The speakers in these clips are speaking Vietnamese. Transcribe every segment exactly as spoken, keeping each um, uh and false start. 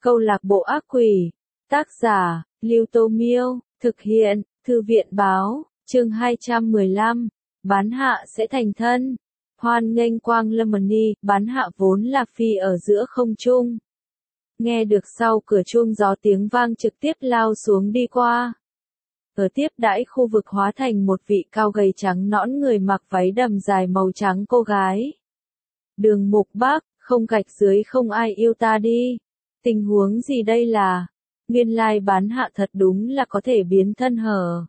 Câu lạc bộ ác quỷ. Tác giả, Lưu Tô Miêu. Thực hiện, Thư viện Báo. Chương hai trăm mười lăm. Bán hạ sẽ thành thân. Hoan nghênh Quang Lâm Money. Bán hạ vốn là phi ở giữa không trung. Nghe được sau cửa chuông gió tiếng vang trực tiếp lao xuống đi qua. Ở tiếp đãi khu vực hóa thành một vị cao gầy trắng nõn người mặc váy đầm dài màu trắng cô gái. Đường Mục Bác, không gạch dưới không ai yêu ta đi. Tình huống gì đây là? Nguyên lai bán hạ thật đúng là có thể biến thân hở.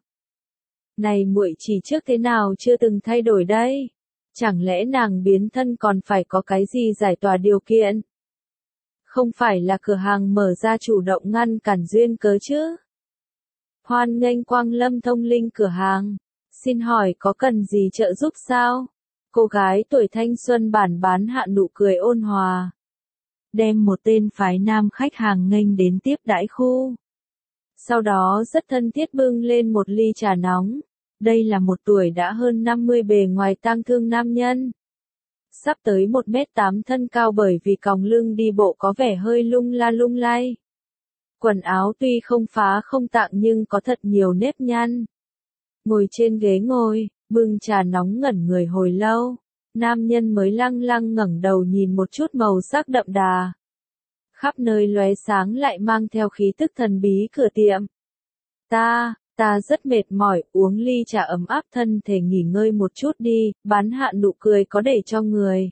Này muội chỉ trước thế nào chưa từng thay đổi đây? Chẳng lẽ nàng biến thân còn phải có cái gì giải tỏa điều kiện? Không phải là cửa hàng mở ra chủ động ngăn cản duyên cớ chứ? Hoan nghênh Quang Lâm Thông Linh cửa hàng. Xin hỏi có cần gì trợ giúp sao? Cô gái tuổi thanh xuân bản bán hạ nụ cười ôn hòa. Đem một tên phái nam khách hàng nghênh đến tiếp đãi khu. Sau đó rất thân thiết bưng lên một ly trà nóng. Đây là một tuổi đã hơn năm mươi bề ngoài tang thương nam nhân. Sắp tới một mét tám thân cao bởi vì còng lưng đi bộ có vẻ hơi lung la lung lay. Quần áo tuy không phá không tạng nhưng có thật nhiều nếp nhăn. Ngồi trên ghế ngồi, bưng trà nóng ngẩn người hồi lâu. Nam nhân mới lăng lăng ngẩng đầu nhìn một chút màu sắc đậm đà. Khắp nơi lóe sáng lại mang theo khí tức thần bí cửa tiệm. Ta, ta rất mệt mỏi, uống ly trà ấm áp thân thể nghỉ ngơi một chút đi, bán hạ nụ cười có để cho người.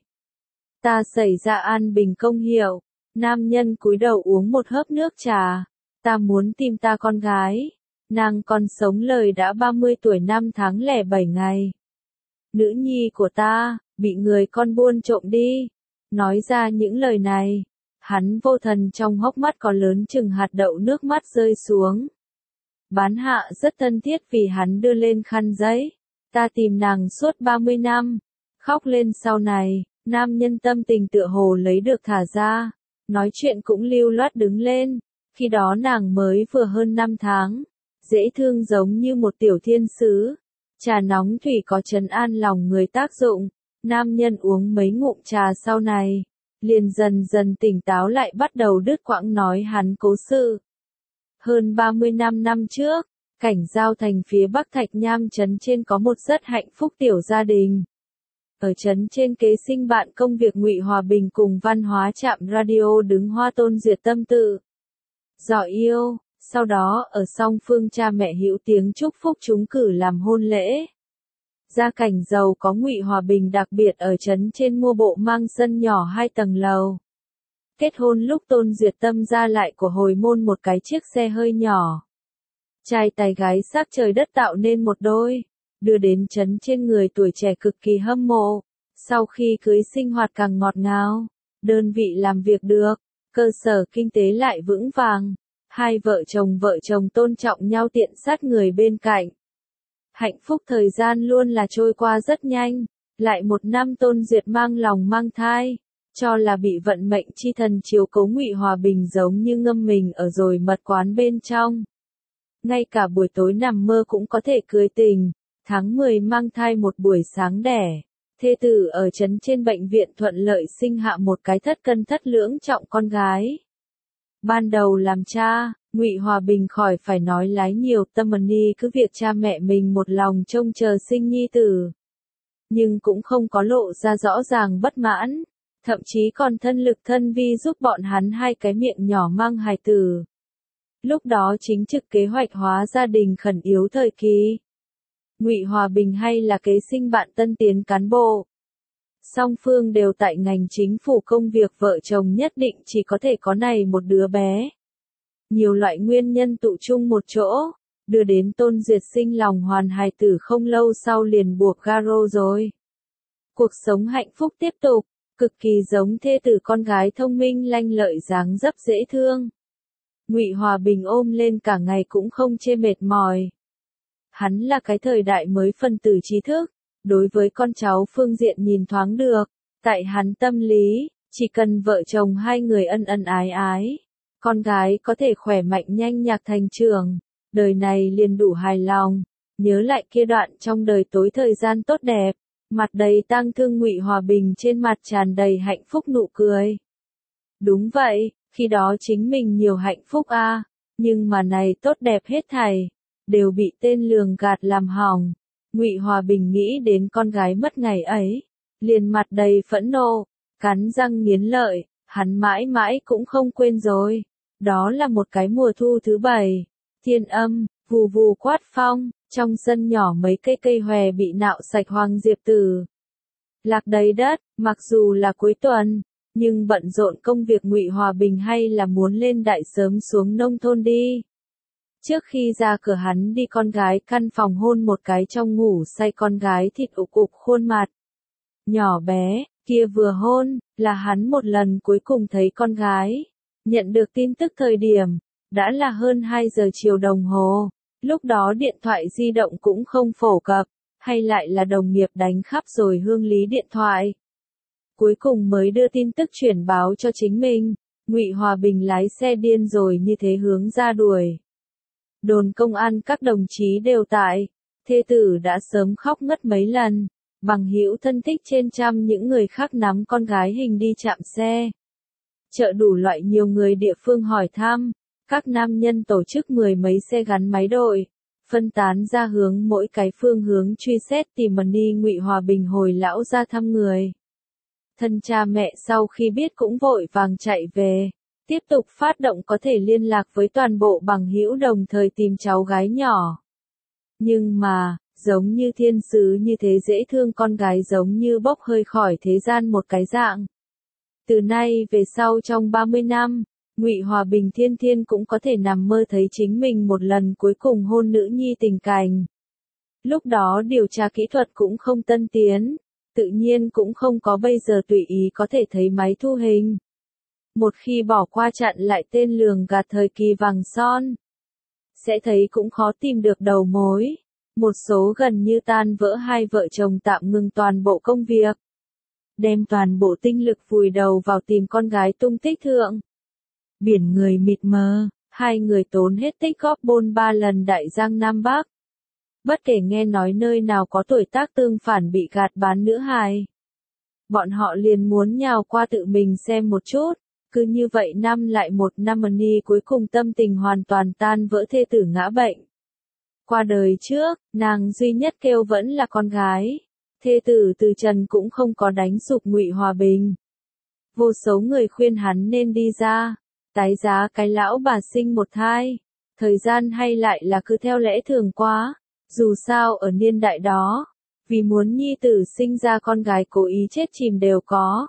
Ta xảy ra an bình công hiệu. Nam nhân cúi đầu uống một hớp nước trà. Ta muốn tìm ta con gái. Nàng còn sống lời đã ba mươi tuổi năm tháng lẻ bảy ngày. Nữ nhi của ta, bị người con buôn trộm đi. Nói ra những lời này, hắn vô thần trong hốc mắt có lớn chừng hạt đậu nước mắt rơi xuống. Bán hạ rất thân thiết vì hắn đưa lên khăn giấy. Ta tìm nàng suốt ba mươi năm. Khóc lên sau này, nam nhân tâm tình tựa hồ lấy được thả ra. Nói chuyện cũng lưu loát đứng lên. Khi đó nàng mới vừa hơn năm tháng. Dễ thương giống như một tiểu thiên sứ. Trà nóng thủy có trấn an lòng người tác dụng. Nam nhân uống mấy ngụm trà sau này. Liền dần dần tỉnh táo lại bắt đầu đứt quãng nói hắn cố sự. Hơn ba mươi năm năm trước, cảnh giao thành phía bắc Thạch Nham trấn trên có một rất hạnh phúc tiểu gia đình. Ở trấn trên kế sinh bạn công việc Ngụy Hòa Bình cùng văn hóa trạm radio đứng hoa tôn duyệt tâm tự. Dọ yêu, sau đó ở song phương cha mẹ hữu tiếng chúc phúc chúng cử làm hôn lễ. Gia cảnh giàu có Ngụy Hòa Bình đặc biệt ở trấn trên mua bộ mang sân nhỏ hai tầng lầu. Kết hôn lúc Tôn Duyệt Tâm ra lại của hồi môn một cái chiếc xe hơi nhỏ. Trai tài gái sắc trời đất tạo nên một đôi, đưa đến trấn trên người tuổi trẻ cực kỳ hâm mộ. Sau khi cưới sinh hoạt càng ngọt ngào, đơn vị làm việc được, cơ sở kinh tế lại vững vàng. Hai vợ chồng vợ chồng tôn trọng nhau tiện sát người bên cạnh. Hạnh phúc thời gian luôn là trôi qua rất nhanh. Lại một năm Tôn Duyệt mang lòng mang thai. Cho là bị vận mệnh chi thần chiếu cố Ngụy Hòa Bình giống như ngâm mình ở rồi mật quán bên trong. Ngay cả buổi tối nằm mơ cũng có thể cười tình. Tháng mười mang thai một buổi sáng đẻ. Thê tử ở trấn trên bệnh viện thuận lợi sinh hạ một cái thất cân thất lưỡng trọng con gái. Ban đầu làm cha, Ngụy Hòa Bình khỏi phải nói lái nhiều tâm ni cứ việc cha mẹ mình một lòng trông chờ sinh nhi tử. Nhưng cũng không có lộ ra rõ ràng bất mãn. Thậm chí còn thân lực thân vi giúp bọn hắn hai cái miệng nhỏ mang hài tử. Lúc đó chính trực kế hoạch hóa gia đình khẩn yếu thời kỳ. Ngụy Hòa Bình hay là kế sinh bạn tân tiến cán bộ. Song phương đều tại ngành chính phủ công việc vợ chồng nhất định chỉ có thể có này một đứa bé. Nhiều loại nguyên nhân tụ chung một chỗ, đưa đến Tôn Duyệt sinh lòng hoàn hài tử không lâu sau liền buộc garo rồi. Cuộc sống hạnh phúc tiếp tục. Cực kỳ giống thê tử con gái thông minh lanh lợi dáng dấp dễ thương. Ngụy Hòa Bình ôm lên cả ngày cũng không chê mệt mỏi. Hắn là cái thời đại mới phân tử trí thức, đối với con cháu phương diện nhìn thoáng được. Tại hắn tâm lý, chỉ cần vợ chồng hai người ân ân ái ái, con gái có thể khỏe mạnh nhanh nhạc thành trưởng, đời này liền đủ hài lòng. Nhớ lại kia đoạn trong đời tối thời gian tốt đẹp. Mặt đầy tang thương Ngụy Hòa Bình trên mặt tràn đầy hạnh phúc nụ cười. Đúng vậy, Khi đó chính mình nhiều hạnh phúc a, à, nhưng mà này tốt đẹp hết thảy đều bị tên lường gạt làm hỏng. Ngụy Hòa Bình nghĩ đến con gái mất ngày ấy, liền mặt đầy phẫn nộ, cắn răng nghiến lợi, hắn mãi mãi cũng không quên rồi. Đó là một cái mùa thu thứ bảy, thiên âm, vù vù quát phong, trong sân nhỏ mấy cây cây hòe bị nạo sạch hoang diệp tử. Lạc đầy đất, mặc dù là cuối tuần, nhưng bận rộn công việc Ngụy Hòa Bình hay là muốn lên đại sớm xuống nông thôn đi. Trước khi ra cửa hắn đi con gái căn phòng hôn một cái trong ngủ say con gái thịt ục ục khuôn mặt. Nhỏ bé, kia vừa hôn, là hắn một lần cuối cùng thấy con gái. Nhận được tin tức thời điểm, đã là hơn hai giờ chiều đồng hồ, lúc đó điện thoại di động cũng không phổ cập, hay lại là đồng nghiệp đánh khắp rồi hương lý điện thoại. Cuối cùng mới đưa tin tức chuyển báo cho chính mình, Ngụy Hòa Bình lái xe điên rồi như thế hướng ra đuổi. Đồn công an các đồng chí đều tại, thê tử đã sớm khóc ngất mấy lần, bằng hữu thân thích trên trăm những người khác nắm con gái hình đi chạm xe. Chợ đủ loại nhiều người địa phương hỏi thăm, các nam nhân tổ chức mười mấy xe gắn máy đội, phân tán ra hướng mỗi cái phương hướng truy xét tìm Money Ngụy Hòa Bình hồi lão ra thăm người. Thân cha mẹ sau khi biết cũng vội vàng chạy về, tiếp tục phát động có thể liên lạc với toàn bộ bằng hữu đồng thời tìm cháu gái nhỏ. Nhưng mà, giống như thiên sứ như thế dễ thương con gái giống như bốc hơi khỏi thế gian một cái dạng. Từ nay về sau trong ba mươi năm, Ngụy Hòa Bình thiên thiên cũng có thể nằm mơ thấy chính mình một lần cuối cùng hôn nữ nhi tình cảnh. Lúc đó điều tra kỹ thuật cũng không tân tiến, tự nhiên cũng không có bây giờ tùy ý có thể thấy máy thu hình. Một khi bỏ qua chặn lại tên lường gạt thời kỳ vàng son, sẽ thấy cũng khó tìm được đầu mối. Một số gần như tan vỡ hai vợ chồng tạm ngừng toàn bộ công việc, đem toàn bộ tinh lực vùi đầu vào tìm con gái tung tích thượng. Biển người mịt mờ, hai người tốn hết tích góp bôn ba lần Đại Giang Nam Bắc. Bất kể nghe nói nơi nào có tuổi tác tương phản bị gạt bán nữ hài, bọn họ liền muốn nhào qua tự mình xem một chút. Cứ như vậy năm lại một năm Money cuối cùng tâm tình hoàn toàn tan vỡ, thê tử ngã bệnh. Qua đời trước, nàng duy nhất kêu vẫn là con gái. Thê tử từ trần cũng không có đánh sụp Ngụy Hòa Bình. Vô số người khuyên hắn nên đi ra, tái giá cái lão bà sinh một thai. Thời gian hay lại là cứ theo lẽ thường quá. Dù sao ở niên đại đó, vì muốn nhi tử sinh ra con gái cố ý chết chìm đều có.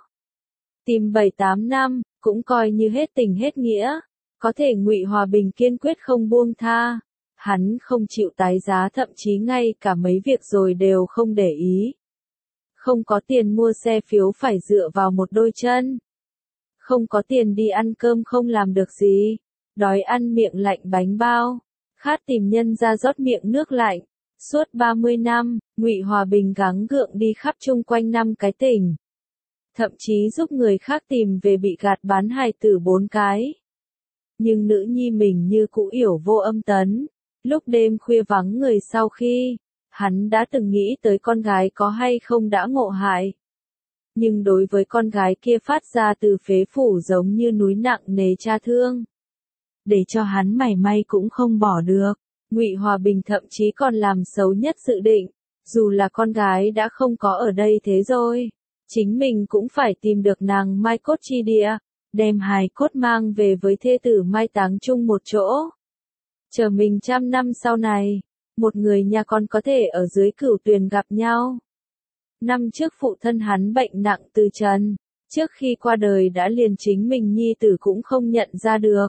Tìm bảy tám năm, cũng coi như hết tình hết nghĩa. Có thể Ngụy Hòa Bình kiên quyết không buông tha. Hắn không chịu tái giá, thậm chí ngay cả mấy việc rồi đều không để ý. Không có tiền mua xe phiếu phải dựa vào một đôi chân. Không có tiền đi ăn cơm không làm được gì. Đói ăn miệng lạnh bánh bao. Khát tìm nhân ra rót miệng nước lạnh. Suốt ba mươi năm, Ngụy Hòa Bình gắng gượng đi khắp chung quanh năm cái tỉnh. Thậm chí giúp người khác tìm về bị gạt bán hài tử bốn cái. Nhưng nữ nhi mình như cũ yểu vô âm tấn. Lúc đêm khuya vắng người sau khi, hắn đã từng nghĩ tới con gái có hay không đã ngộ hại. Nhưng đối với con gái kia phát ra từ phế phủ giống như núi nặng nề cha thương. Để cho hắn mảy may cũng không bỏ được. Ngụy Hòa Bình thậm chí còn làm xấu nhất dự định, dù là con gái đã không có ở đây thế rồi, chính mình cũng phải tìm được nàng mai cốt chi địa, đem hài cốt mang về với thê tử mai táng chung một chỗ. Chờ mình trăm năm sau này, một người nhà con có thể ở dưới cửu tuyền gặp nhau. Năm trước phụ thân hắn bệnh nặng từ trần, trước khi qua đời đã liền chính mình nhi tử cũng không nhận ra được.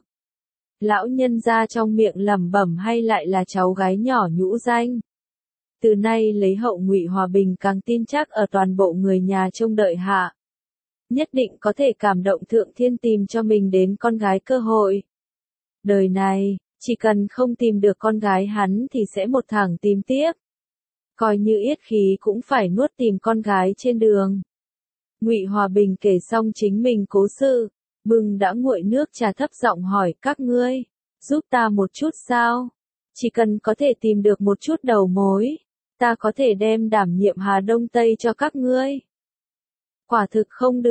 Lão nhân gia trong miệng lẩm bẩm hay lại là cháu gái nhỏ nhũ danh. Từ nay lấy hậu Ngụy Hòa Bình càng tin chắc ở toàn bộ người nhà trông đợi hạ. Nhất định có thể cảm động thượng thiên tìm cho mình đến con gái cơ hội. Đời này, chỉ cần không tìm được con gái hắn thì sẽ một thẳng tìm tiếp. Coi như yết khí cũng phải nuốt tìm con gái trên đường. Ngụy Hòa Bình kể xong chính mình cố sự, bưng đã nguội nước trà thấp giọng hỏi các ngươi, giúp ta một chút sao? Chỉ cần có thể tìm được một chút đầu mối, ta có thể đem đảm nhiệm Hà Đông Tây cho các ngươi. Quả thực không được,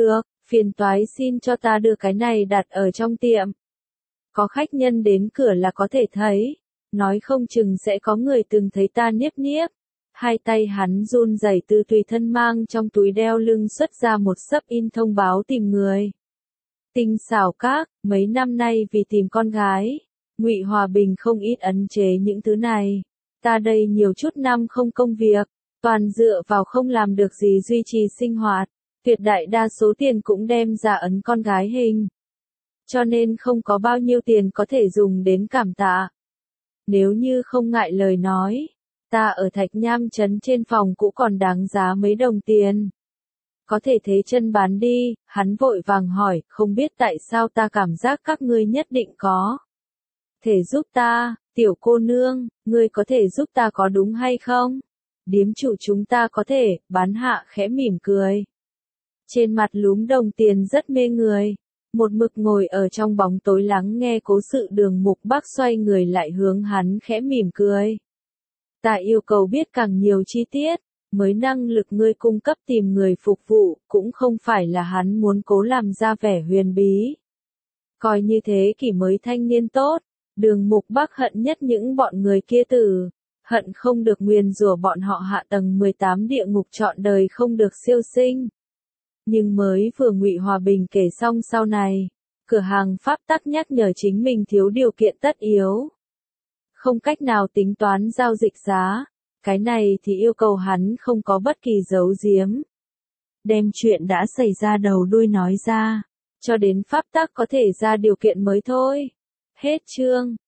Phiền toái xin cho ta đưa cái này đặt ở trong tiệm. Có khách nhân đến cửa là có thể thấy, nói không chừng sẽ có người từng thấy ta niếp niếp. Hai tay hắn run rẩy từ tùy thân mang trong túi đeo lưng xuất ra một sấp in thông báo tìm người. Tinh xảo các, mấy năm nay vì tìm con gái, Ngụy Hòa Bình không ít ấn chế những thứ này. Ta đây nhiều chút năm không công việc, toàn dựa vào không làm được gì duy trì sinh hoạt, tuyệt đại đa số tiền cũng đem ra ấn con gái hình. Cho nên không có bao nhiêu tiền có thể dùng đến cảm tạ. Nếu như không ngại lời nói, ta ở Thạch Nham trấn trên phòng cũ còn đáng giá mấy đồng tiền. Có thể thế chân bán đi, hắn vội vàng hỏi, không biết tại sao ta cảm giác các ngươi nhất định có thể giúp ta, tiểu cô nương, ngươi có thể giúp ta có đúng hay không? Điếm chủ chúng ta có thể, bán hạ khẽ mỉm cười. Trên mặt lúm đồng tiền rất mê người, một mực ngồi ở trong bóng tối lắng nghe cố sự Đường Mục Bắc xoay người lại hướng hắn khẽ mỉm cười. Ta yêu cầu biết càng nhiều chi tiết, mới năng lực ngươi cung cấp tìm người phục vụ, cũng không phải là hắn muốn cố làm ra vẻ huyền bí. Coi như thế kỷ mới thanh niên tốt, Đường Mục Bắc hận nhất những bọn người kia tử, hận không được nguyền rủa bọn họ hạ tầng mười tám địa ngục trọn đời không được siêu sinh. Nhưng mới vừa Ngụy Hòa Bình kể xong sau này, cửa hàng pháp tắc nhắc nhở chính mình thiếu điều kiện tất yếu. Không cách nào tính toán giao dịch giá, cái này thì yêu cầu hắn không có bất kỳ giấu giếm. Đem chuyện đã xảy ra đầu đuôi nói ra, cho đến pháp tắc có thể ra điều kiện mới thôi. Hết chương.